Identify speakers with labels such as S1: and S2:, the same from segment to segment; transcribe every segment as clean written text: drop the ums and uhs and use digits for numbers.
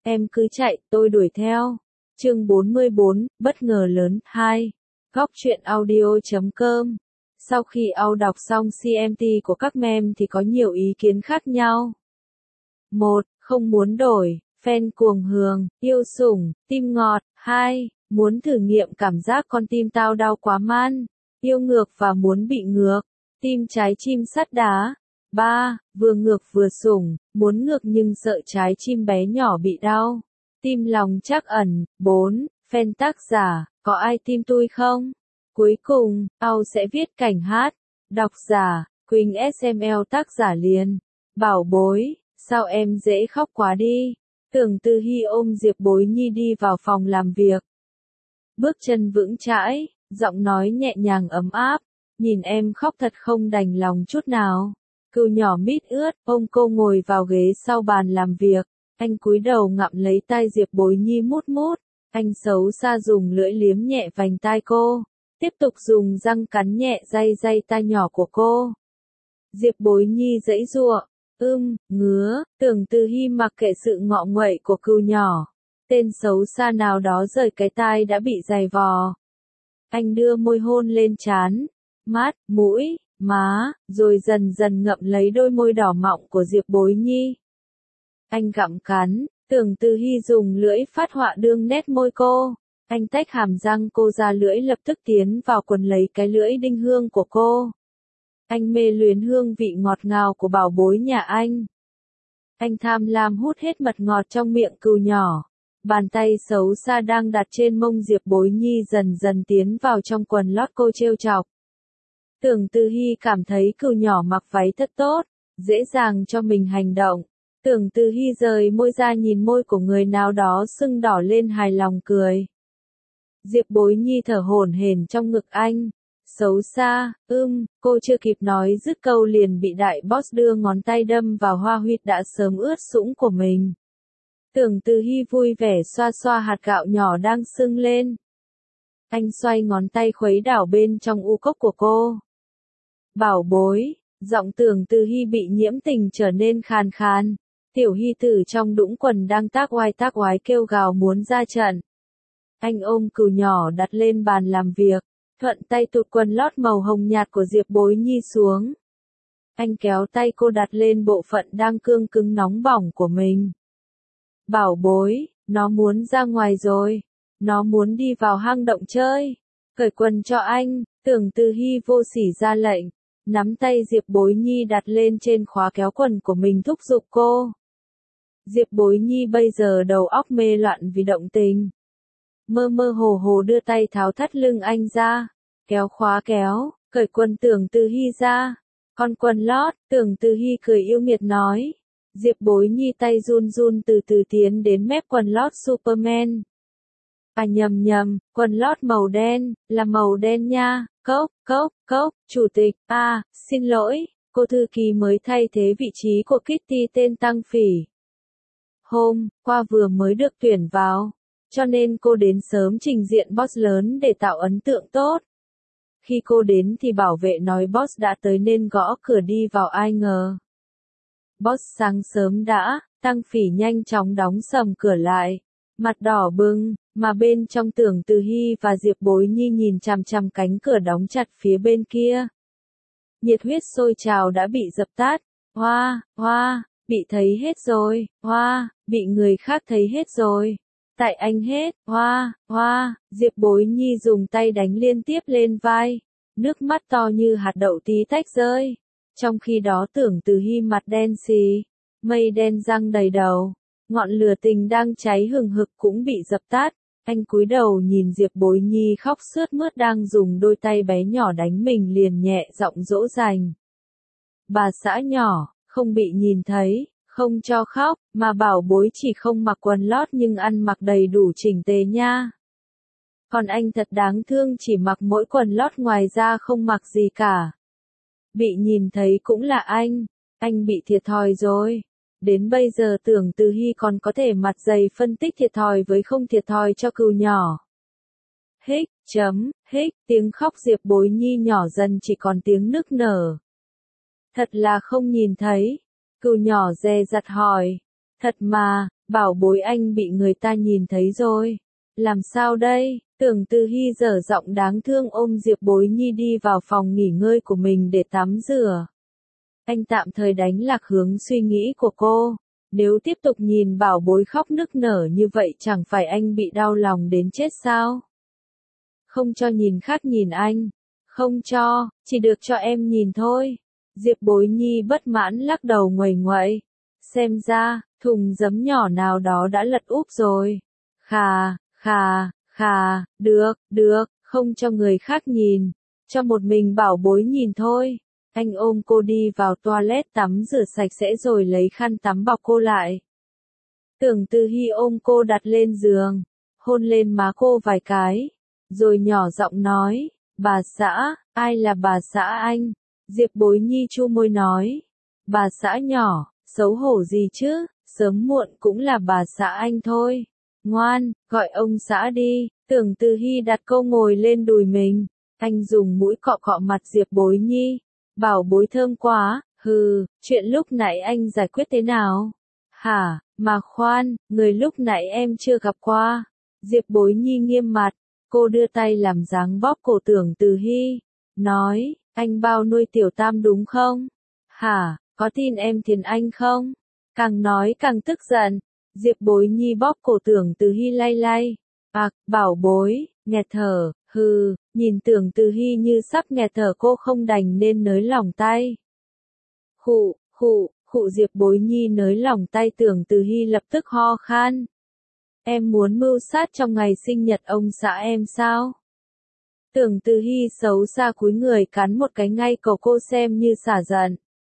S1: Em cứ chạy, tôi đuổi theo. Chương 44, bất ngờ lớn 2. Góc truyện audio.com. Sau khi đọc xong CMT của các mem thì có nhiều ý kiến khác nhau. 1. Không muốn đổi, fan cuồng hường, yêu sủng, tim ngọt. 2. Muốn thử nghiệm cảm giác con tim tao đau quá man, yêu ngược và muốn bị ngược, tim trái chim sắt đá. 3. Vừa ngược vừa sủng, muốn ngược nhưng sợ trái chim bé nhỏ bị đau, tim lòng trắc ẩn. 4. Fan tác giả, có ai tim tôi không? Cuối cùng, sẽ viết cảnh hát. Độc giả, Quỳnh SML. Tác giả liền. Bảo bối, sao em dễ khóc quá đi. Tưởng Tư Hy ôm Diệp Bối Nhi đi vào phòng làm việc. Bước chân vững chãi, giọng nói nhẹ nhàng ấm áp. Nhìn em khóc thật không đành lòng chút nào. Cừu nhỏ mít ướt, ôm cô ngồi vào ghế sau bàn làm việc. Anh cúi đầu ngậm lấy tai Diệp Bối Nhi mút mút. Anh xấu xa dùng lưỡi liếm nhẹ vành tai cô. Tiếp tục dùng răng cắn nhẹ day tai nhỏ của cô. Diệp Bối Nhi giãy giụa. Ngứa. Tưởng Tư Hy mặc kệ sự ngọ nguậy của cừu nhỏ. Tên xấu xa nào đó rời cái tai đã bị giày vò. Anh đưa môi hôn lên trán, mắt, mũi, má, rồi dần dần ngậm lấy đôi môi đỏ mọng của Diệp Bối Nhi. Anh gặm cắn, Tưởng Tư Hy dùng lưỡi phát họa đương nét môi cô. Anh tách hàm răng cô ra, lưỡi lập tức tiến vào quần lấy cái lưỡi đinh hương của cô. Anh mê luyến hương vị ngọt ngào của bảo bối nhà anh. Anh tham lam hút hết mật ngọt trong miệng cừu nhỏ. Bàn tay xấu xa đang đặt trên mông Diệp Bối Nhi dần dần tiến vào trong quần lót cô trêu chọc. Tưởng Tư Hy cảm thấy cừu nhỏ mặc váy thật tốt, dễ dàng cho mình hành động. Tưởng Tư Hy rời môi ra nhìn môi của người nào đó sưng đỏ lên, hài lòng cười. Diệp Bối Nhi thở hổn hển trong ngực anh. Xấu xa, cô chưa kịp nói dứt câu liền bị đại boss đưa ngón tay đâm vào hoa huyệt đã sớm ướt sũng của mình. Tưởng Tư Hy vui vẻ xoa xoa hạt gạo nhỏ đang sưng lên. Anh xoay ngón tay khuấy đảo bên trong u cốc của cô. Bảo bối, giọng Tưởng Tư Hy bị nhiễm tình trở nên khàn khàn. Tiểu Hy Tử trong đũng quần đang tác oai kêu gào muốn ra trận. Anh ôm cừu nhỏ đặt lên bàn làm việc, thuận tay tụt quần lót màu hồng nhạt của Diệp Bối Nhi xuống. Anh kéo tay cô đặt lên bộ phận đang cương cứng nóng bỏng của mình. Bảo bối, nó muốn ra ngoài rồi. Nó muốn đi vào hang động chơi. Cởi quần cho anh, Tưởng Tư Hy vô sỉ ra lệnh. Nắm tay Diệp Bối Nhi đặt lên trên khóa kéo quần của mình thúc giục cô. Diệp Bối Nhi bây giờ đầu óc mê loạn vì động tình. Mơ mơ hồ hồ đưa tay tháo thắt lưng anh ra. Kéo khóa kéo, cởi quần Tưởng Tư Hy ra. Con quần lót, Tưởng Tư Hy cười yêu nghiệt nói. Diệp Bối Nhi tay run run từ từ tiến đến mép quần lót Superman. Nhầm, quần lót màu đen, là màu đen nha. Cốc, chủ tịch, xin lỗi, cô thư ký mới thay thế vị trí của Kitty tên Tăng Phỉ. Hôm qua vừa mới được tuyển vào, cho nên cô đến sớm trình diện boss lớn để tạo ấn tượng tốt. Khi cô đến thì bảo vệ nói boss đã tới nên gõ cửa đi vào, ai ngờ. Boss sáng sớm đã, Tăng Phỉ nhanh chóng đóng sầm cửa lại, mặt đỏ bừng, mà bên trong Tưởng Tư Hy và Diệp Bối Nhi nhìn chằm chằm cánh cửa đóng chặt phía bên kia. Nhiệt huyết sôi trào đã bị dập tắt. Bị thấy hết rồi. Bị người khác thấy hết rồi. Tại anh hết. Diệp Bối Nhi dùng tay đánh liên tiếp lên vai. Nước mắt to như hạt đậu tí tách rơi. Trong khi đó Tưởng Tư Hy mặt đen xì, mây đen giăng đầy đầu. Ngọn lửa tình đang cháy hừng hực cũng bị dập tắt. Anh cúi đầu nhìn Diệp Bối Nhi khóc sướt mướt đang dùng đôi tay bé nhỏ đánh mình, liền nhẹ giọng dỗ dành. Bà xã nhỏ, không bị nhìn thấy, không cho khóc, mà bảo bối chỉ không mặc quần lót nhưng ăn mặc đầy đủ chỉnh tề nha. Còn anh thật đáng thương, chỉ mặc mỗi quần lót ngoài ra không mặc gì cả. Bị nhìn thấy cũng là anh bị thiệt thòi rồi. Đến bây giờ Tưởng Tư Hy còn có thể mặt dày phân tích thiệt thòi với không thiệt thòi cho cừu nhỏ. Tiếng khóc Diệp Bối Nhi nhỏ dần chỉ còn tiếng nức nở. Thật là không nhìn thấy. Cừu nhỏ dè dặt hỏi. Thật mà, bảo bối anh bị người ta nhìn thấy rồi. Làm sao đây? Tưởng Từ Hy dở giọng đáng thương ôm Diệp Bối Nhi đi vào phòng nghỉ ngơi của mình để tắm rửa. Anh tạm thời đánh lạc hướng suy nghĩ của cô. Nếu tiếp tục nhìn bảo bối khóc nức nở như vậy chẳng phải anh bị đau lòng đến chết sao? Không cho nhìn khác nhìn anh. Không cho, chỉ được cho em nhìn thôi. Diệp Bối Nhi bất mãn lắc đầu nguầy nguậy. Xem ra, thùng giấm nhỏ nào đó đã lật úp rồi. Khà, được, không cho người khác nhìn. Cho một mình bảo bối nhìn thôi. Anh ôm cô đi vào toilet tắm rửa sạch sẽ rồi lấy khăn tắm bọc cô lại. Tưởng Từ Hy ôm cô đặt lên giường, hôn lên má cô vài cái, rồi nhỏ giọng nói, bà xã, ai là bà xã anh? Diệp Bối Nhi chu môi nói, bà xã nhỏ, xấu hổ gì chứ, sớm muộn cũng là bà xã anh thôi. Ngoan, gọi ông xã đi. Tưởng Từ Hy đặt cô ngồi lên đùi mình, anh dùng mũi cọ cọ mặt Diệp Bối Nhi. Bảo bối thơm quá, chuyện lúc nãy anh giải quyết thế nào? Hả, mà khoan, người lúc nãy em chưa gặp qua. Diệp Bối Nhi nghiêm mặt, cô đưa tay làm dáng bóp cổ Tưởng Từ Hy, nói, anh bao nuôi tiểu tam đúng không? Hả, có tin em thiền anh không? Càng nói càng tức giận, Diệp Bối Nhi bóp cổ Tưởng Từ Hy lay lay. Bảo bối, nghẹt thở, nhìn Tưởng Từ Hy như sắp nghẹt thở cô không đành nên nới lỏng tay. Khụ Diệp Bối Nhi nới lỏng tay Tưởng Từ Hy lập tức ho khan. Em muốn mưu sát trong ngày sinh nhật ông xã em sao? Tưởng Từ Hy xấu xa cúi người cắn một cái ngay cổ cô xem như xả giận.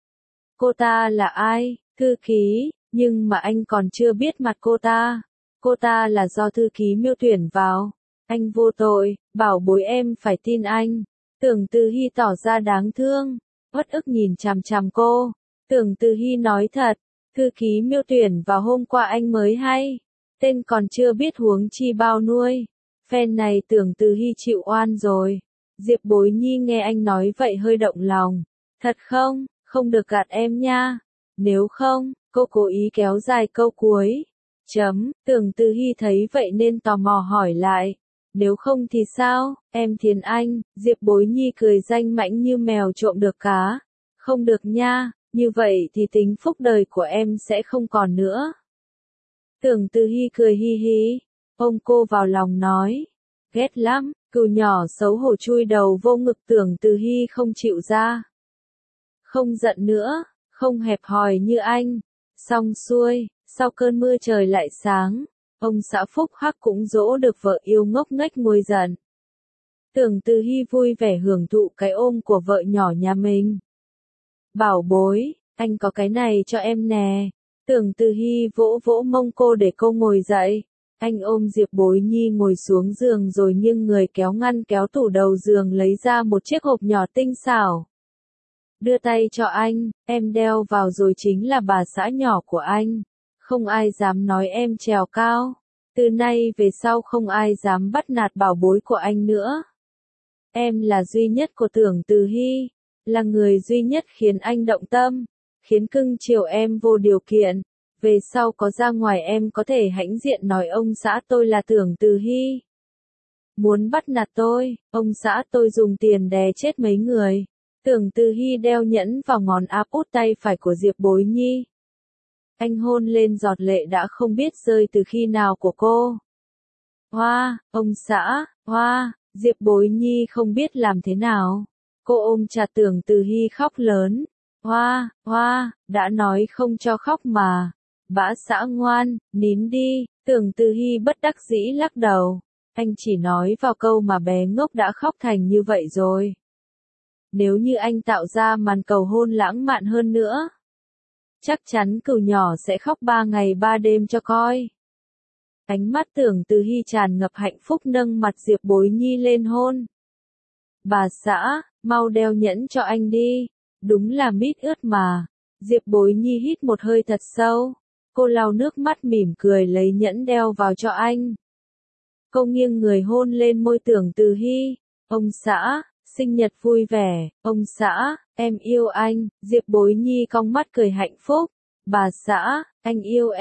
S1: Cô ta là ai? Thư ký, nhưng mà anh còn chưa biết mặt cô ta. Cô ta là do thư ký miêu tuyển vào. Anh vô tội, bảo bối em phải tin anh. Tưởng Từ Hy tỏ ra đáng thương, uất ức nhìn chằm chằm cô. Tưởng Từ Hy nói thật, thư ký miêu tuyển vào hôm qua anh mới hay. Tên còn chưa biết huống chi bao nuôi. Phen này Tưởng Từ Hy chịu oan rồi. Diệp Bối Nhi nghe anh nói vậy hơi động lòng. Thật không? Không được gạt em nha. Nếu không, cô cố ý kéo dài câu cuối. Tưởng Từ Hy thấy vậy nên tò mò hỏi lại. Nếu không thì sao, em thiền anh? Diệp Bối Nhi cười danh mãnh như mèo trộm được cá. Không được nha, như vậy thì tính phúc đời của em sẽ không còn nữa. Tưởng Từ Hy cười hi hi, ôm cô vào lòng nói. Ghét lắm, cừu nhỏ xấu hổ chui đầu vô ngực Tưởng Từ Hy không chịu ra. Không giận nữa, không hẹp hòi như anh. Xong xuôi, sau cơn mưa trời lại sáng. Ông xã Phúc Hắc cũng dỗ được vợ yêu ngốc nghếch nguôi giận. Tưởng Từ Hy vui vẻ hưởng thụ cái ôm của vợ nhỏ nhà mình. Bảo bối, anh có cái này cho em nè. Tưởng Từ Hy vỗ vỗ mông cô để cô ngồi dậy. Anh ôm Diệp Bối Nhi ngồi xuống giường rồi nghiêng người kéo ngăn kéo tủ đầu giường lấy ra một chiếc hộp nhỏ tinh xảo. Đưa tay cho anh, em đeo vào rồi chính là bà xã nhỏ của anh. Không ai dám nói em trèo cao. Từ nay về sau không ai dám bắt nạt bảo bối của anh nữa. Em là duy nhất của Tưởng Từ Hy, là người duy nhất khiến anh động tâm, khiến cưng chiều em vô điều kiện. Về sau có ra ngoài em có thể hãnh diện nói ông xã tôi là Tưởng Từ Hy. Muốn bắt nạt tôi, ông xã tôi dùng tiền đè chết mấy người. Tưởng Từ Hy đeo nhẫn vào ngón áp út tay phải của Diệp Bối Nhi. Anh hôn lên giọt lệ đã không biết rơi từ khi nào của cô. Hoa, ông xã, hoa, Diệp Bối Nhi không biết làm thế nào. Cô ôm chặt Tưởng Từ Hy khóc lớn. Hoa, đã nói không cho khóc mà. Bã xã ngoan, nín đi. Tưởng Từ Hy bất đắc dĩ lắc đầu. Anh chỉ nói vào câu mà bé ngốc đã khóc thành như vậy rồi. Nếu như anh tạo ra màn cầu hôn lãng mạn hơn nữa, chắc chắn cừu nhỏ sẽ khóc 3 ngày 3 đêm cho coi. Ánh mắt Tưởng Từ Hy tràn ngập hạnh phúc nâng mặt Diệp Bối Nhi lên hôn. Bà xã, mau đeo nhẫn cho anh đi. Đúng là mít ướt mà. Diệp Bối Nhi hít một hơi thật sâu. Cô lau nước mắt mỉm cười lấy nhẫn đeo vào cho anh. Cô nghiêng người hôn lên môi Tưởng Từ Hy. Ông xã, sinh nhật vui vẻ. Ông xã, em yêu anh. Diệp Bối Nhi cong mắt cười hạnh phúc. Bà xã, anh yêu em.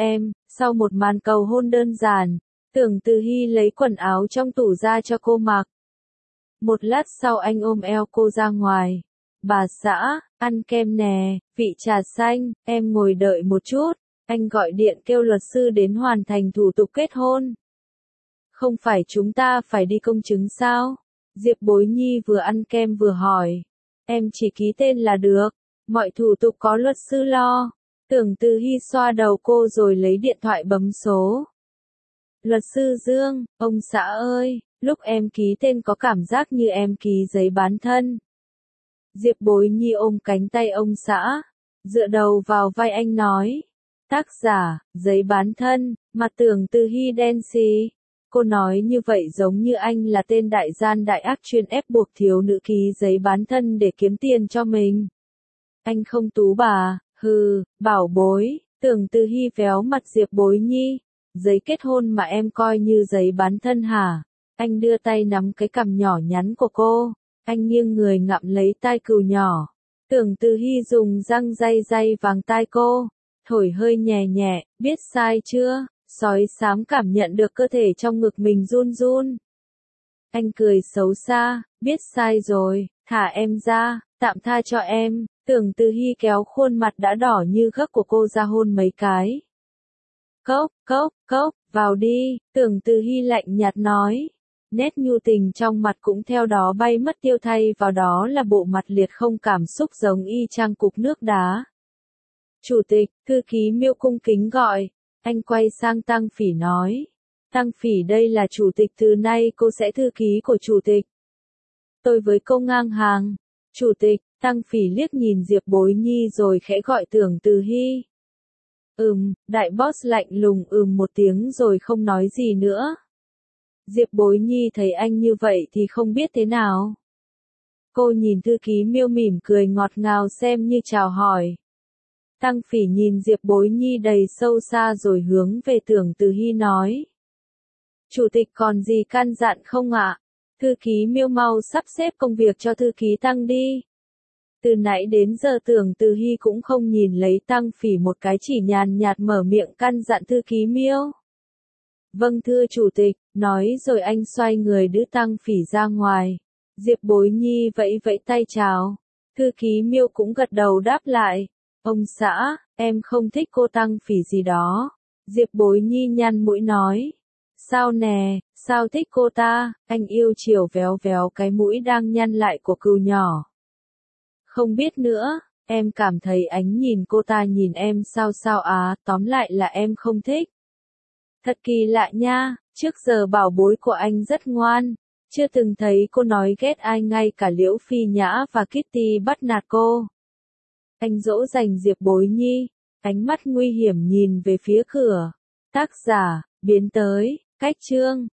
S1: Sau một màn cầu hôn đơn giản, Tưởng Từ Hy lấy quần áo trong tủ ra cho cô mặc. Một lát sau anh ôm eo cô ra ngoài. Bà xã, ăn kem nè, vị trà xanh, em ngồi đợi một chút. Anh gọi điện kêu luật sư đến hoàn thành thủ tục kết hôn. Không phải chúng ta phải đi công chứng sao? Diệp Bối Nhi vừa ăn kem vừa hỏi. Em chỉ ký tên là được, mọi thủ tục có luật sư lo. Tưởng Từ Hy xoa đầu cô rồi lấy điện thoại bấm số. Luật sư Dương, ông xã ơi, lúc em ký tên có cảm giác như em ký giấy bán thân. Diệp Bối Nhi ôm cánh tay ông xã, dựa đầu vào vai anh nói. Tác giả, giấy bán thân, mặt Tưởng Từ Hy đen xì. Cô nói như vậy giống như anh là tên đại gian đại ác chuyên ép buộc thiếu nữ ký giấy bán thân để kiếm tiền cho mình. Anh không tú bà, hừ, bảo bối, Tưởng Từ Hy véo mặt Diệp Bối Nhi. Giấy kết hôn mà em coi như giấy bán thân hả? Anh đưa tay nắm cái cằm nhỏ nhắn của cô. Anh nghiêng người ngậm lấy tai cừu nhỏ. Tưởng Từ Hy dùng răng day day vàng tai cô. Thổi hơi nhẹ nhẹ, biết sai chưa? Sói xám cảm nhận được cơ thể trong ngực mình run run. Anh cười xấu xa, biết sai rồi, thả em ra, tạm tha cho em. Tưởng Từ Hy kéo khuôn mặt đã đỏ như gấc của cô ra hôn mấy cái. Cốc, cốc, cốc, vào đi, Tưởng Từ Hy lạnh nhạt nói. Nét nhu tình trong mặt cũng theo đó bay mất tiêu, thay vào đó là bộ mặt liệt không cảm xúc giống y chang cục nước đá. Chủ tịch, thư ký Miêu cung kính gọi. Anh quay sang Tăng Phỉ nói. Tăng Phỉ, đây là chủ tịch, từ nay cô sẽ thư ký của chủ tịch. Tôi với cô ngang hàng. Chủ tịch, Tăng Phỉ liếc nhìn Diệp Bối Nhi rồi khẽ gọi Tưởng Từ Hy. Đại boss lạnh lùng một tiếng rồi không nói gì nữa. Diệp Bối Nhi thấy anh như vậy thì không biết thế nào. Cô nhìn thư ký Miêu mỉm cười ngọt ngào xem như chào hỏi. Tăng Phỉ nhìn Diệp Bối Nhi đầy sâu xa rồi hướng về Tưởng Từ Hy nói. Chủ tịch còn gì căn dặn không ạ? Thư ký Miêu mau sắp xếp công việc cho thư ký Tăng đi. Từ nãy đến giờ Tưởng Từ Hy cũng không nhìn lấy Tăng Phỉ một cái, chỉ nhàn nhạt mở miệng căn dặn thư ký Miêu. Vâng thưa chủ tịch, nói rồi anh xoay người đưa Tăng Phỉ ra ngoài. Diệp Bối Nhi vẫy vẫy tay chào. Thư ký Miêu cũng gật đầu đáp lại. Ông xã, em không thích cô Tăng Phỉ gì đó. Diệp Bối Nhi nhăn mũi nói. Sao nè, sao thích cô ta? Anh yêu chiều véo véo cái mũi đang nhăn lại của cừu nhỏ. Không biết nữa, em cảm thấy ánh nhìn cô ta nhìn em sao sao á, tóm lại là em không thích. Thật kỳ lạ nha, trước giờ bảo bối của anh rất ngoan, chưa từng thấy cô nói ghét ai, ngay cả Liễu Phi Nhã và Kitty bắt nạt cô. Anh dỗ dành Diệp Bối Nhi, ánh mắt nguy hiểm nhìn về phía cửa. Tác giả, biến tới, cách chương.